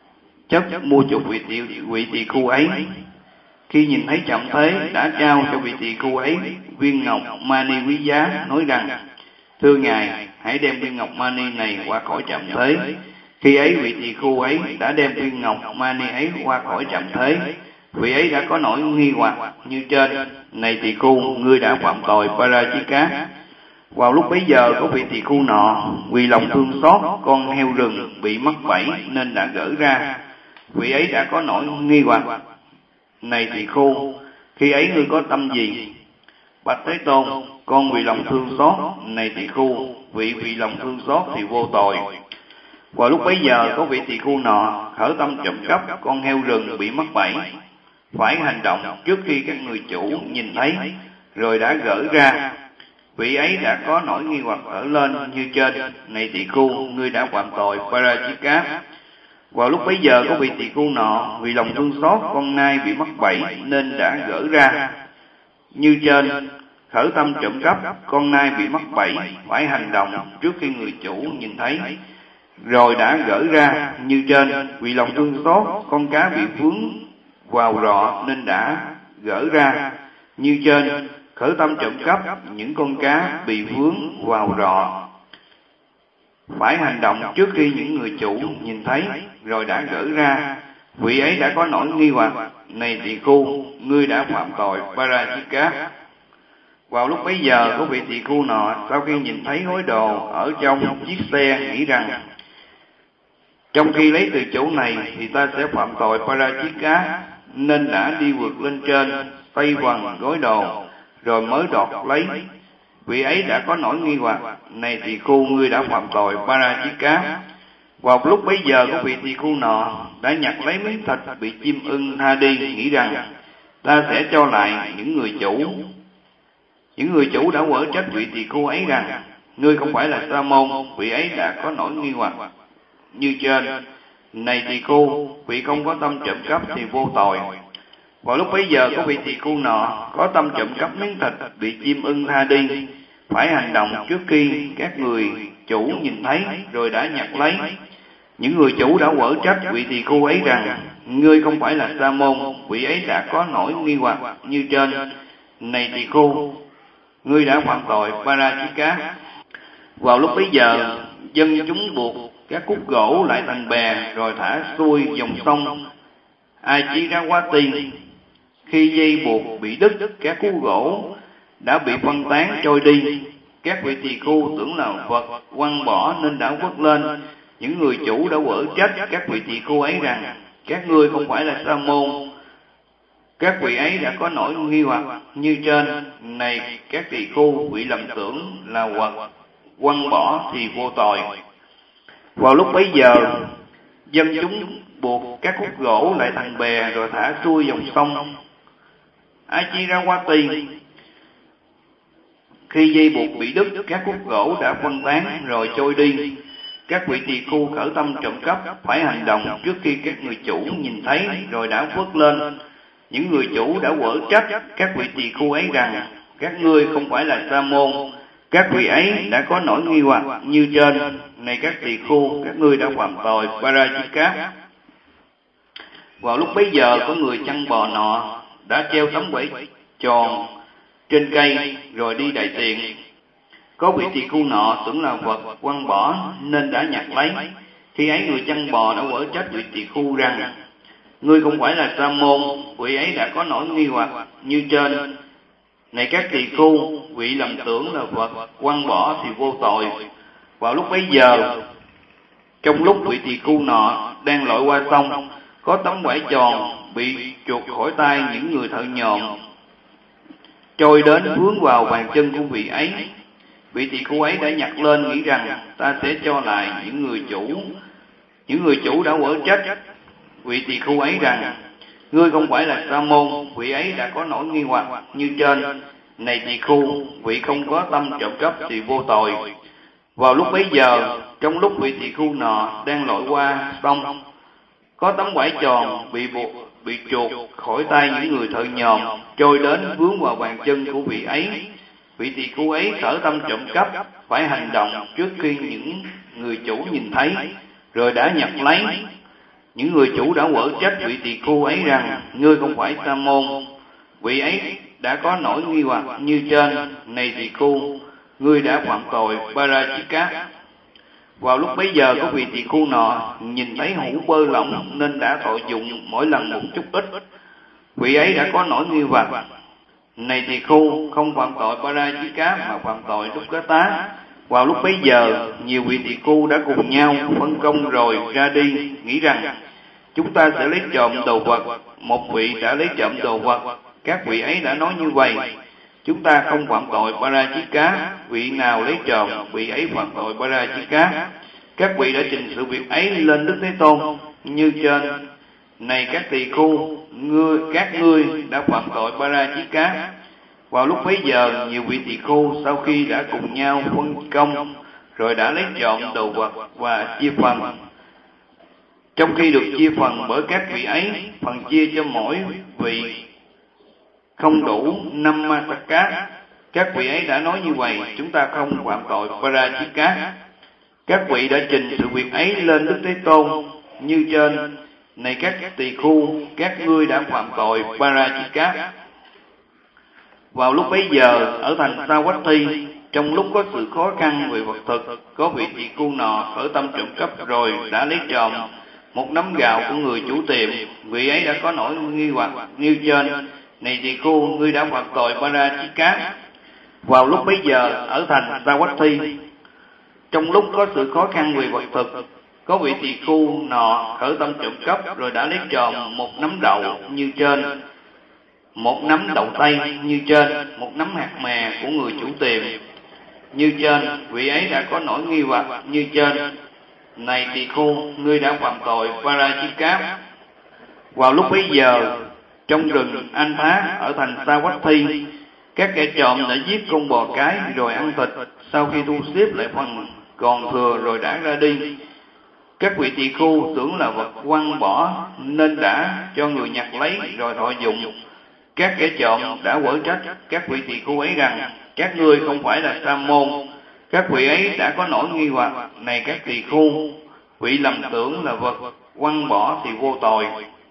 chấp mua chuộc vị tỳ khu ấy. Khi nhìn thấy Chậm Thế đã trao cho vị tỳ khu ấy viên ngọc mani quý giá, nói rằng: thưa ngài, hãy đem viên ngọc mani này qua khỏi Chậm Thế. Khi ấy vị tỳ khu ấy đã đem viên ngọc mani ấy qua khỏi Chậm Thế. Vị ấy đã có nỗi nghi hoặc như trên: này tỳ khu, ngươi đã phạm tội Parajika. Vào lúc bấy giờ có vị tỳ khu nọ vì lòng thương xót con heo rừng bị mắc bẫy nên đã gỡ ra. Vị ấy đã có nỗi nghi hoặc: này tỳ khu, khi ấy ngươi có tâm gì? Bạch Thế Tôn, con vì lòng thương xót. Này tỳ khu, vì lòng thương xót thì vô tội. Vào lúc bấy giờ có vị tỳ khu nọ khởi tâm trộm cắp con heo rừng bị mắc bẫy, phải hành động trước khi các người chủ nhìn thấy, rồi đã gỡ ra. Vị ấy đã có nỗi nghi hoặc ở lên như trên: này tỳ khu, ngươi đã phạm tội Parajika. Vào lúc bấy giờ có vị tỳ khu nọ vì lòng thương xót con nai bị mắc bẫy nên đã gỡ ra như trên, khởi tâm trộm cắp con nai bị mắc bẫy, phải hành động trước khi người chủ nhìn thấy, rồi đã gỡ ra như trên. Vì lòng thương xót con cá bị vướng vào rọ nên đã gỡ ra như trên, khởi tâm trộm cắp những con cá bị vướng vào rọ, phải hành động trước khi những người chủ nhìn thấy, rồi đã gỡ ra. Vị ấy đã có nỗi nghi hoặc: này tỳ khu, ngươi đã phạm tội Parajika. Vào lúc bấy giờ có vị tỳ khu nọ sau khi nhìn thấy gói đồ ở trong chiếc xe nghĩ rằng: trong khi lấy từ chỗ này thì ta sẽ phạm tội Parajika, nên đã đi vượt lên trên tay vần gói đồ rồi mới đoạt lấy. Vị ấy đã có nỗi nghi hoặc: này tỳ khu, ngươi đã phạm tội Parajika. Vào lúc bấy giờ có vị tỳ khu nọ đã nhặt lấy miếng thịt bị chim ưng tha đi, nghĩ rằng: ta sẽ cho lại những người chủ. Những người chủ đã quở trách vị tỳ khu ấy rằng: ngươi không phải là Sa môn. Vị ấy đã có nỗi nghi hoặc như trên: này tỳ khu, vị không có tâm trộm cắp thì vô tội. Vào lúc bấy giờ có vị tỳ khu nọ có tâm trộm cắp miếng thịt bị chim ưng tha đi, phải hành động trước khi các người chủ nhìn thấy, rồi đã nhặt lấy. Những người chủ đã quở trách vị tỳ khu ấy rằng: ngươi không phải là Sa môn. Vị ấy đã có nỗi nghi hoặc như trên: này tỳ khu, ngươi đã phạm tội Parajika. Vào lúc bấy giờ dân chúng buộc các khúc gỗ lại thành bè rồi thả xuôi dòng sông Ajirawati. Khi dây buộc bị đứt, các khúc gỗ đã bị phân tán trôi đi. Các vị tỳ khu tưởng là vật quăng bỏ nên đã quất lên. Những người chủ đã quở trách các vị tỳ khu ấy rằng: các ngươi không phải là Sa môn. Các vị ấy đã có nỗi nghi hoặc như trên: này các tỳ khu, vị lầm tưởng là vật quăng bỏ thì vô tội. Vào lúc bấy giờ dân chúng buộc các khúc gỗ lại thành bè rồi thả xuôi dòng sông Ajirawati. Khi dây buộc bị đứt, các khúc gỗ đã phân tán rồi trôi đi. Các vị tỳ khu khởi tâm trộm cắp, phải hành động trước khi các người chủ nhìn thấy, rồi đã vớt lên. Những người chủ đã quở trách các vị tỳ khu ấy rằng: các ngươi không phải là Sa môn. Các vị ấy đã có nỗi nghi hoặc như trên: này các tỳ khu, các ngươi đã phạm tội Parajika. Vào lúc bấy giờ có người chăn bò nọ đã treo tấm quẩy tròn trên cây rồi đi đại tiện. Có vị tỳ khu nọ tưởng là vật quăng bỏ nên đã nhặt lấy. Khi ấy người chăn bò đã quở trách vị tỳ khu rằng: ngươi không phải là Sa môn. Vị ấy đã có nỗi nghi hoặc như trên: này các tỳ khu, vị lầm tưởng là vật quăng bỏ thì vô tội. Vào lúc bấy giờ, trong lúc vị tỳ khu nọ đang lội qua sông, có tấm quải tròn bị chuột khỏi tay những người thợ nhòm trôi đến vướng vào bàn chân của vị ấy. Vị tỳ khu ấy đã nhặt lên, nghĩ rằng: ta sẽ cho lại những người chủ. Những người chủ đã quở trách vị tỳ khu ấy rằng: ngươi không phải là Sa môn. Vị ấy đã có nỗi nghi hoặc như trên: này tỳ khu, vị không có tâm trộm cắp thì vô tội. Vào lúc bấy giờ, trong lúc vị tỳ khu nọ đang lội qua sông, có tấm quải tròn bị chuột khỏi tay những người thợ nhòm trôi đến vướng vào bàn chân của vị ấy. Vị tỳ khu ấy khởi tâm trộm cắp, phải hành động trước khi những người chủ nhìn thấy, rồi đã nhặt lấy. Những người chủ đã quở trách vị tỳ khưu ấy rằng: ngươi không phải sa môn. Vị ấy đã có nỗi nghi hoặc như trên: này tỳ khưu, ngươi đã phạm tội Parajika. Vào lúc bấy giờ có vị tỳ khưu nọ nhìn thấy hũ bơ lỏng nên đã thọ dụng mỗi lần một chút ít. Vị ấy đã có nỗi nghi hoặc: này tỳ khưu, không phạm tội Parajika mà phạm tội Dukkata. Vào lúc bấy giờ nhiều vị tỳ khưu đã cùng nhau phân công rồi ra đi, nghĩ rằng chúng ta sẽ lấy trộm đồ vật. Một vị đã lấy trộm đồ vật. Các vị ấy đã nói như vậy: chúng ta không phạm tội Parajika. Vị nào lấy trộm, vị ấy phạm tội Parajika. Các vị đã trình sự việc ấy lên Đức Thế Tôn như trên: này các tỳ khưu, các ngươi đã phạm tội Parajika. Vào lúc bấy giờ nhiều vị tỳ khưu sau khi đã cùng nhau phân công rồi đã lấy trộm đồ vật và chia phần. Trong khi được chia phần bởi các vị ấy, phần chia cho mỗi vị không đủ 5 Masaka. Các vị ấy đã nói như vậy: chúng ta không phạm tội Parajika. Các vị đã trình sự việc ấy lên Đức Thế Tôn như trên: này các tỳ khưu, các ngươi đã phạm tội Parajika. Vào lúc bấy giờ ở thành Savatthi, trong lúc có sự khó khăn về vật thực, có vị tỳ khưu nọ khởi tâm trộm cắp rồi đã lấy trộm một nắm gạo của người chủ tiệm. Vị ấy đã có nỗi nghi hoặc như trên: này tỳ khưu, ngươi đã phạm tội Parajika. Vào lúc bấy giờ ở thành Savatthi, trong lúc có sự khó khăn về vật thực, có vị tỳ khưu nọ khởi tâm trộm cắp rồi đã lấy trộm một nắm đậu như trên, một nắm đậu tây như trên, một nắm hạt mè của người chủ tiệm như trên. Vị ấy đã có nỗi nghi hoặc như trên: này tỳ khưu, ngươi đã phạm tội Parajika. Vào lúc bấy giờ trong rừng Anh Thá ở thành Savatthi, các kẻ trộm đã giết con bò cái rồi ăn thịt, sau khi thu xếp lại phần còn thừa rồi đã ra đi. Các vị tỳ khưu tưởng là vật quăng bỏ nên đã cho người nhặt lấy rồi thọ dụng. Các kẻ trộm đã quở trách các vị tỳ khưu ấy rằng: các ngươi không phải là sa môn. Các vị ấy đã có nỗi nghi hoặc: này các tỳ khưu, vị lầm tưởng là vật quăng bỏ thì vô tội.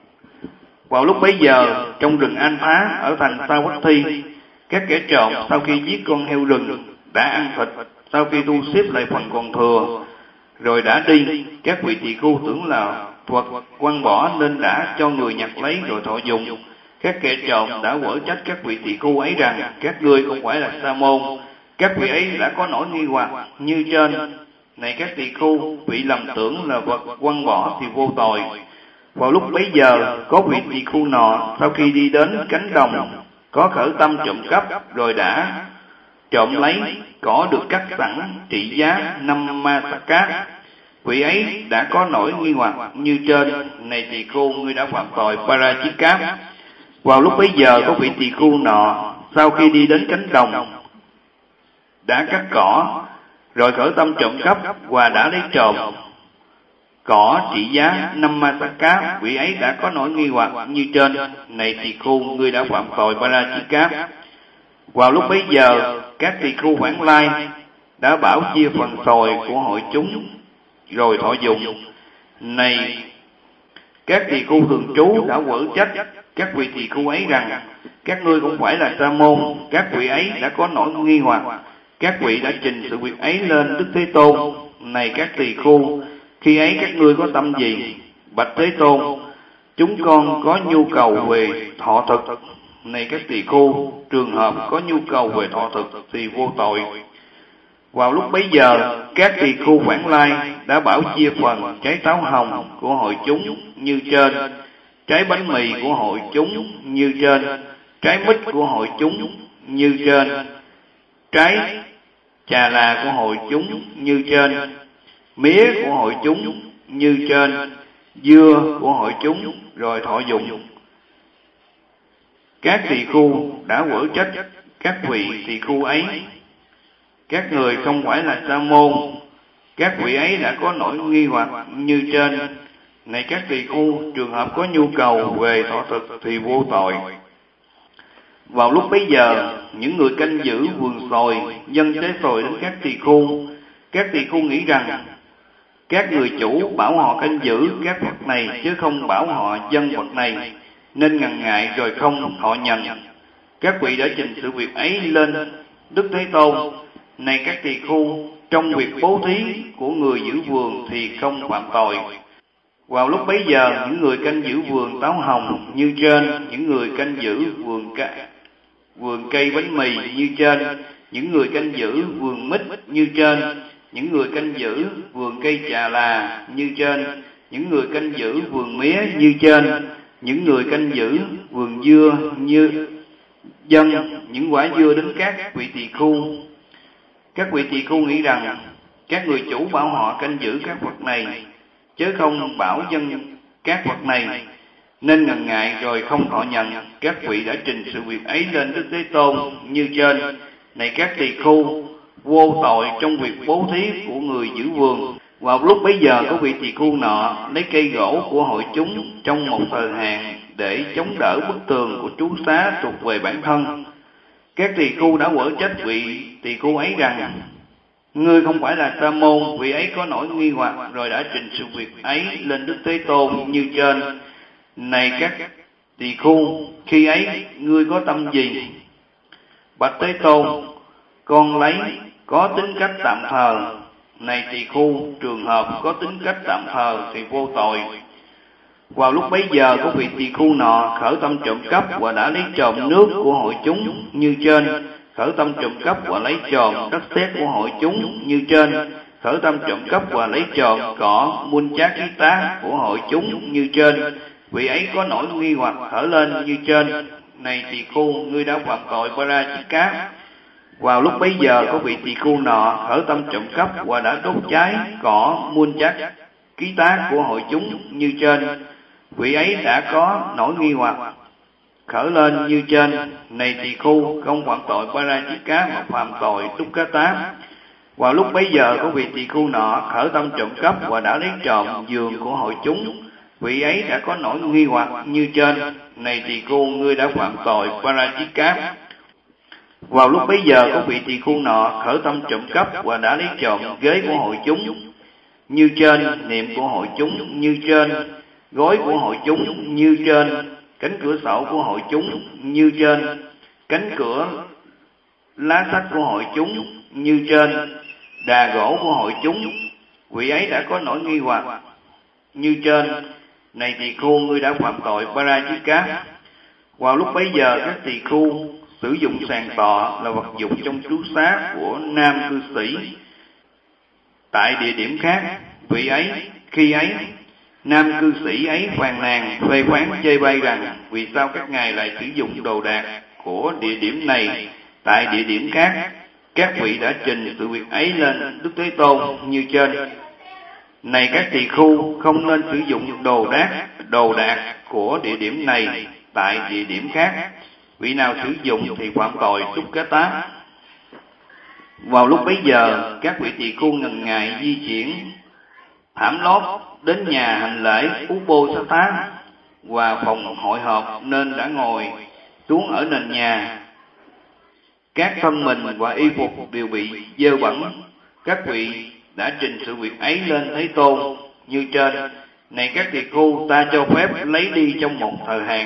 Vào lúc bấy giờ trong rừng Anh Thá ở thành Savatthi, các kẻ trộm sau khi giết con heo rừng đã ăn thịt, sau khi thu xếp lại phần còn thừa rồi đã đi. Các vị tỳ khưu tưởng là vật quăng bỏ nên đã cho người nhặt lấy rồi thọ dụng. Các kẻ trộm đã quở trách các vị tỳ khưu ấy rằng: các ngươi không phải là sa môn. Các vị ấy đã có nỗi nghi hoặc như trên: này các tỳ khưu, vị lầm tưởng là vật quăng bỏ thì vô tội. Vào lúc bấy giờ có vị tỳ khưu nọ sau khi đi đến cánh đồng có khởi tâm trộm cắp rồi đã trộm lấy cỏ được cắt sẵn trị giá 5 Masaka. Vị ấy đã có nỗi nghi hoặc như trên: này tỳ khưu, ngươi đã phạm tội Parajika. Vào lúc bấy giờ có vị tỳ khưu nọ sau khi đi đến cánh đồng đã cắt cỏ rồi khởi tâm trộm cắp và đã lấy trộm cỏ trị giá 5 Masaka. Vị ấy đã có nỗi nghi hoặc như trên: này tỳ khưu, ngươi đã phạm tội Parajika. Vào lúc bấy giờ các tỳ khưu Vãng Lai đã bảo chia phần sồi của hội chúng rồi thọ dụng. Này các tỳ khưu thường trú đã quở trách các vị tỳ khưu ấy rằng: các ngươi không phải là sa môn. Các vị ấy đã có nỗi nghi hoặc. Các vị đã trình sự việc ấy lên Đức Thế Tôn: này các tỳ khưu, khi ấy các ngươi có tâm gì? Bạch Thế Tôn, chúng con có nhu cầu về thọ thực. Này các tỳ khưu, trường hợp có nhu cầu về thọ thực thì vô tội. Vào lúc bấy giờ các tỳ khưu Vãng Lai đã bảo chia phần trái táo hồng của hội chúng như trên, trái bánh mì của hội chúng như trên, trái mít của hội chúng như trên, trái trà là của hội chúng như trên, mía của hội chúng như trên, dưa của hội chúng rồi thọ dụng. Các tỳ khưu đã quở trách các vị tỳ khưu ấy: các người không phải là sa môn. Các vị ấy đã có nỗi nghi hoặc như trên: này các tỳ khưu, trường hợp có nhu cầu về thọ thực thì vô tội. Vào lúc bấy giờ những người canh giữ vườn sồi dâng trái sồi đến các tỳ khưu. Các tỳ khưu nghĩ rằng: Các người chủ bảo họ canh giữ các vật này, chứ không bảo họ dâng vật này, nên ngần ngại rồi không thọ nhận. Các vị đã trình sự việc ấy lên Đức Thế Tôn. Này các tỳ khưu, trong việc bố thí của người giữ vườn thì không phạm tội. Vào lúc bấy giờ, những người canh giữ vườn táo hồng như trên, những người canh giữ vườn cây bánh mì như trên, những người canh giữ vườn mít như trên, những người canh giữ vườn cây trà là như trên, những người canh giữ vườn mía như trên, những người canh giữ vườn dưa như dân những quả dưa đến các vị tỳ khưu. Các vị tỳ khưu nghĩ rằng các người chủ bảo họ canh giữ các vật này, chứ không bảo dân các vật này, nên ngần ngại rồi không thọ nhận. Các vị đã trình sự việc ấy lên Đức Thế Tôn như trên. Này các tỳ khưu, vô tội trong việc bố thí của người giữ vườn. Vào lúc bấy giờ, có vị tỳ khưu nọ lấy cây gỗ của hội chúng trong một thời hạn để chống đỡ bức tường của trú xá thuộc về bản thân. Các tỳ khưu đã quở trách vị tỳ khưu ấy rằng: ngươi không phải là sa môn. Vị ấy có nỗi nghi hoặc rồi đã trình sự việc ấy lên Đức Thế Tôn như trên. Này các tỳ khưu, khi ấy ngươi có tâm gì? Bạch Thế Tôn, con lấy có tính cách tạm thờ. Này tỳ khưu, trường hợp có tính cách tạm thờ thì vô tội. Vào lúc bấy giờ, có vị tỳ khưu nọ khởi tâm trộm cắp và đã lấy trộm nước của hội chúng như trên, khởi tâm trộm cắp và lấy trộm đất sét của hội chúng như trên, khởi tâm trộm cắp và lấy trộm cỏ muôn chát ký tá của hội chúng như trên. Vị ấy có nỗi nghi hoặc khởi lên như trên. Này tỳ khưu, ngươi đã phạm tội Parajika. Vào lúc bấy giờ, có vị tỳ khưu nọ khởi tâm trộm cắp và đã đốt cháy cỏ muôn chát ký tá của hội chúng như trên. Vị ấy đã có nỗi nghi hoặc khởi lên như trên. Này tỳ khưu, không phạm tội Parajika mà phạm tội Dukkata. Vào lúc bấy giờ, có vị tỳ khưu nọ khởi tâm trộm cắp và đã lấy trộm giường của hội chúng. Vị ấy đã có nỗi nghi hoặc như trên. Này tỳ khưu, ngươi đã phạm tội Parajika. Vào lúc bấy giờ, có vị tỳ khưu nọ khởi tâm trộm cắp và đã lấy trộm ghế của hội chúng như trên, niệm của hội chúng như trên, gối của hội chúng như trên, cánh cửa sổ của hội chúng như trên, cánh cửa lá sắt của hội chúng như trên, đà gỗ của hội chúng. Vị ấy đã có nỗi nghi hoặc như trên. Này tỳ khưu, ngươi đã phạm tội Parajika. Vào lúc bấy giờ, các tỳ khưu sử dụng sàn tọa là vật dụng trong trú xá của nam cư sĩ tại địa điểm khác. Khi ấy nam cư sĩ ấy phàn nàn phê phán chê bai rằng: vì sao các ngài lại sử dụng đồ đạc của địa điểm này tại địa điểm khác? Các vị đã trình sự việc ấy lên Đức Thế Tôn như trên. Này các tỳ khưu, không nên sử dụng đồ đạc của địa điểm này tại địa điểm khác. Vị nào sử dụng thì phạm tội Dukkata. Vào lúc bấy giờ, các vị tỳ khưu ngần ngại di chuyển thảm lót đến nhà hành lễ Ubosatha và phòng hội họp, nên đã ngồi xuống ở nền nhà. Các thân mình và y phục đều bị dơ bẩn. Các vị đã trình sự việc ấy lên Thế Tôn như trên. Này các tỳ khưu, ta cho phép lấy đi trong một thời hạn.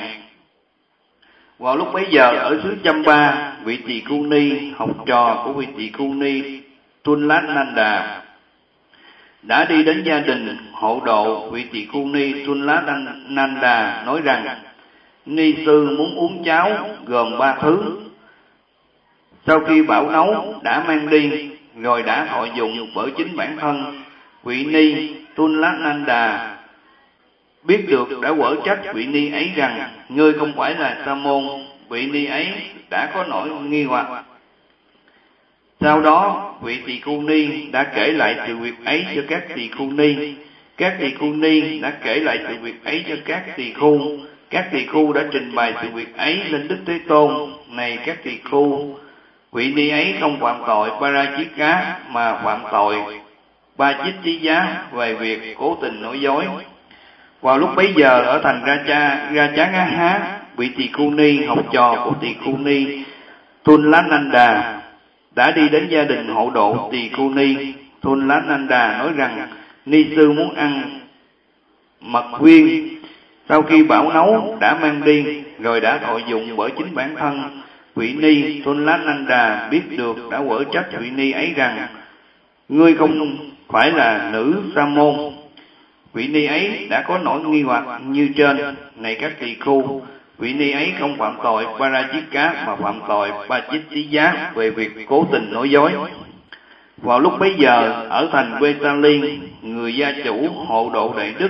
Vào lúc bấy giờ, ở xứ Chamba, vị tỳ khưu ni học trò của vị tỳ khưu ni Tulananda đã đi đến gia đình hộ độ vị tỳ khưu ni Tulananda, nói rằng: ni sư muốn uống cháo gồm 3 thứ. Sau khi bảo nấu đã mang đi, rồi đã thọ dụng bởi chính bản thân. Vị ni Tulananda biết được đã quở trách vị ni ấy rằng: ngươi không phải là sa môn. Vị ni ấy đã có nỗi nghi hoặc. Sau đó, vị tỳ khưu ni đã kể lại sự việc ấy cho các tỳ khưu ni. Các tỳ khưu ni đã kể lại sự việc ấy cho các tỳ khưu. Các tỳ khưu đã trình bày sự việc ấy lên Đức Thế Tôn. Này các tỳ khưu, vị ni ấy không phạm tội Parajika mà phạm tội Pachittiya về việc cố tình nói dối. Vào lúc bấy giờ, ở thành Rajagaha, vị tỳ khưu ni học trò của tỳ khưu ni Tulananda đã đi đến gia đình hộ độ tỳ khưu ni Tulananda, nói rằng: Ni sư muốn ăn mật viên, sau khi bảo nấu đã mang đi, rồi đã thọ dụng bởi chính bản thân. Vị ni Tholananda biết được đã quở trách vị ni ấy rằng: ngươi không phải là nữ sa môn. Vị ni ấy đã có nỗi nghi hoặc như trên: này các tỳ khưu, vị ni ấy không phạm tội Parajika mà phạm tội Pachittiya về việc cố tình nói dối. Vào lúc bấy giờ, ở thành Vesali, người gia chủ hộ độ đại đức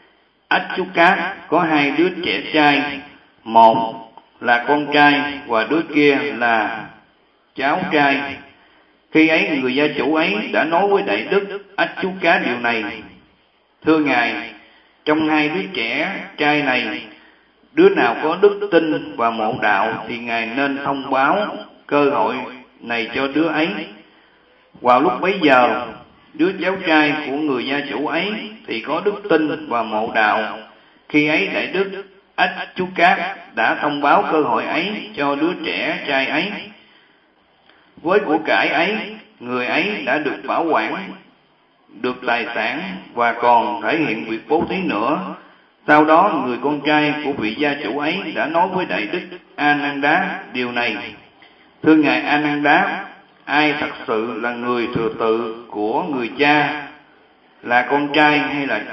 Achuka có hai đứa trẻ trai, một là con trai và đứa kia là cháu trai. Khi ấy người gia chủ ấy đã nói với đại đức Achuka điều này: thưa ngài, trong hai đứa trẻ trai này, đứa nào có đức tin và mộ đạo thì ngài nên thông báo cơ hội này cho đứa ấy. Vào lúc bấy giờ, đứa cháu trai của người gia chủ ấy thì có đức tin và mộ đạo. Khi ấy đại đức Achuka đã thông báo cơ hội ấy cho đứa trẻ trai ấy. Với của cải ấy, người ấy đã được bảo quản, được tài sản và còn thể hiện việc bố thí nữa. Sau đó người con trai của vị gia chủ ấy đã nói với đại đức Ananda điều này: thưa ngài Ananda, ai thật sự là người thừa tự của người cha, là con trai hay là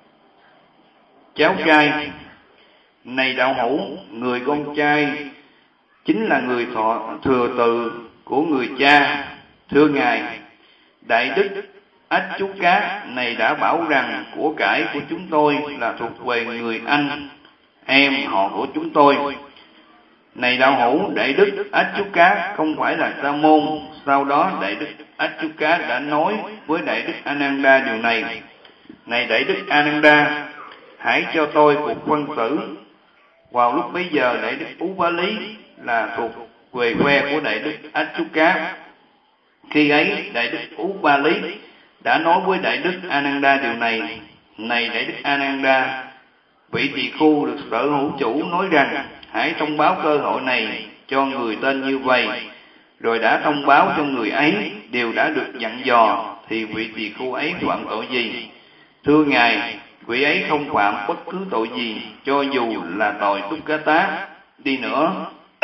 cháu trai? Này đạo hữu, người con trai chính là người thừa tự của người cha. Thưa ngài, đại đức Achuka này đã bảo rằng của cải của chúng tôi là thuộc về người anh em họ của chúng tôi. Này đạo hữu, đại đức Achuka không phải là sa môn. Sau đó đại đức Achuka đã nói với đại đức Ananda điều này: này đại đức Ananda, hãy cho tôi cuộc phân xử. Vào lúc bấy giờ đại đức Upali là thuộc về phe của đại đức Achuka. Khi ấy đại đức Upali đã nói với đại đức Ananda điều này: này đại đức Ananda, vị tỳ khưu được sở hữu chủ nói rằng hãy thông báo cơ hội này cho người tên như vậy, rồi đã thông báo cho người ấy đều đã được dặn dò, thì vị tỳ khưu ấy phạm tội gì? Thưa ngài, vị ấy không phạm bất cứ tội gì, cho dù là tội Tukkata đi nữa.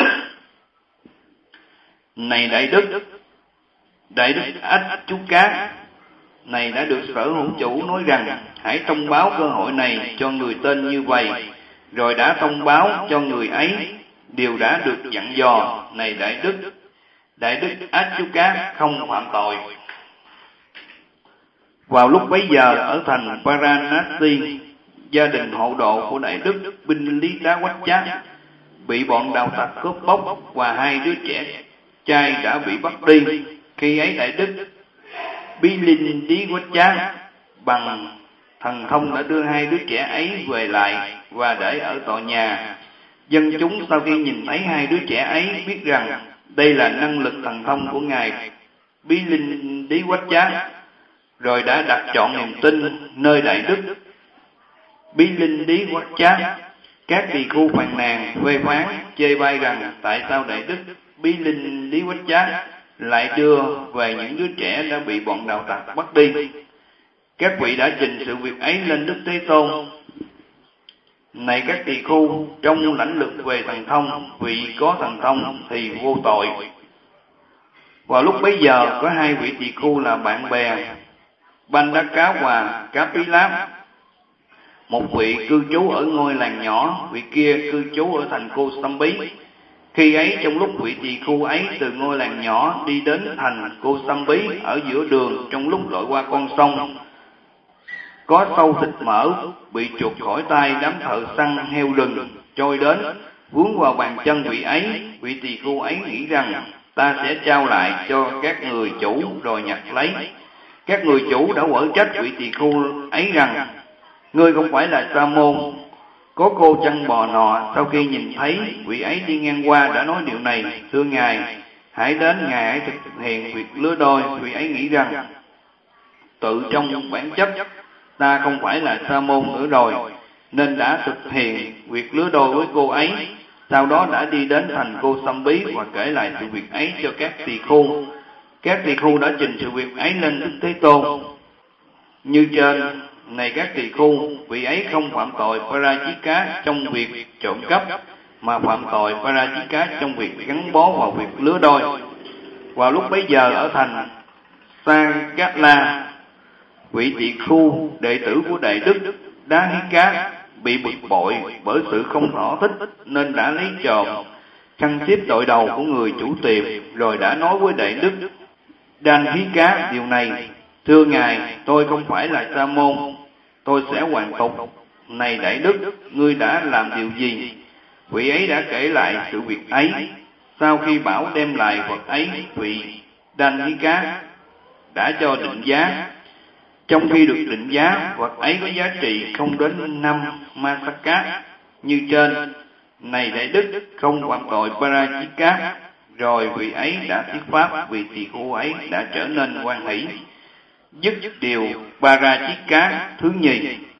Này đại đức Achuka này đã được sở hữu chủ nói rằng hãy thông báo cơ hội này cho người tên như vậy, rồi đã thông báo cho người ấy đều đã được dặn dò. Này đại đức Achuka không phạm tội. Vào lúc bấy giờ ở thành Varanasi, gia đình hộ độ của đại đức Binlitawaccha bị bọn đạo tặc cướp bóc và hai đứa trẻ trai đã bị bắt đi. Khi ấy đại đức Binlitawaccha bằng thần thông đã đưa hai đứa trẻ ấy về lại và để ở tòa nhà. Dân chúng sau khi nhìn thấy hai đứa trẻ ấy biết rằng đây là năng lực thần thông của ngài Binlitawaccha, rồi đã đặt trọn niềm tin nơi đại đức Binlitawaccha. Các tỳ khưu phàn nàn, phê phán, chê bai rằng tại sao đại đức Binlitawaccha lại đưa về những đứa trẻ đã bị bọn đạo tặc bắt đi. Các vị đã trình sự việc ấy lên Đức Thế Tôn: này các tỳ khưu, trong lãnh lực về thần thông, vị có thần thông thì vô tội. Vào lúc bấy giờ có hai vị tỳ khưu là bạn bè, Bandaka và Kapila. Một vị cư trú ở ngôi làng nhỏ, vị kia cư trú ở thành Kosambi. Khi ấy trong lúc vị tỳ khưu ấy từ ngôi làng nhỏ đi đến thành Kosambi, ở giữa đường trong lúc lội qua con sông, có sâu thịt mỡ bị chuột khỏi tay đám thợ săn heo rừng trôi đến, vướng vào bàn chân vị ấy. Vị tỳ khưu ấy nghĩ rằng ta sẽ trao lại cho các người chủ rồi nhặt lấy. Các người chủ đã quở trách vị tỳ khưu ấy rằng: ngươi không phải là sa môn. Có cô chăn bò nọ sau khi nhìn thấy vị ấy đi ngang qua đã nói điều này: thưa ngài, hãy đến ngài ấy thực hiện việc lứa đôi. Vị ấy nghĩ rằng tự trong bản chất ta không phải là sa môn nữa rồi, nên đã thực hiện việc lứa đôi với cô ấy. Sau đó đã đi đến thành Kosambi và kể lại sự việc ấy cho các tỳ khưu. Các tỳ khưu đã trình sự việc ấy lên Đức Thế Tôn. như trên. Này các tỳ khu, vị ấy không phạm tội Parajika trong việc trộm cắp, mà phạm tội Parajika trong việc gắn bó vào việc lứa đôi. Vào lúc bấy giờ ở thành Sankatla, vị tỳ khu đệ tử của Đại Đức Đa-ni-cá bị bực bội bởi sự không thỏa thích, nên đã lấy trộm khăn xếp đội đầu của người chủ tiệm, rồi đã nói với Đại Đức Đa-ni-cá điều này: thưa ngài, tôi không phải là sa môn, tôi sẽ hoàn tục. Này Đại Đức, ngươi đã làm điều gì? Vị ấy đã kể lại sự việc ấy. Sau khi bảo đem lại vật ấy, vị Đa-ni-cá đã cho định giá. Trong khi được định giá, vật ấy có giá trị không đến 5 masaka như trên. Này Đại Đức, không phạm tội Parajika. Rồi vị ấy đã thuyết pháp, vị tỳ khu ấy đã trở nên hoan hỷ, dứt điều Parajika thứ nhì.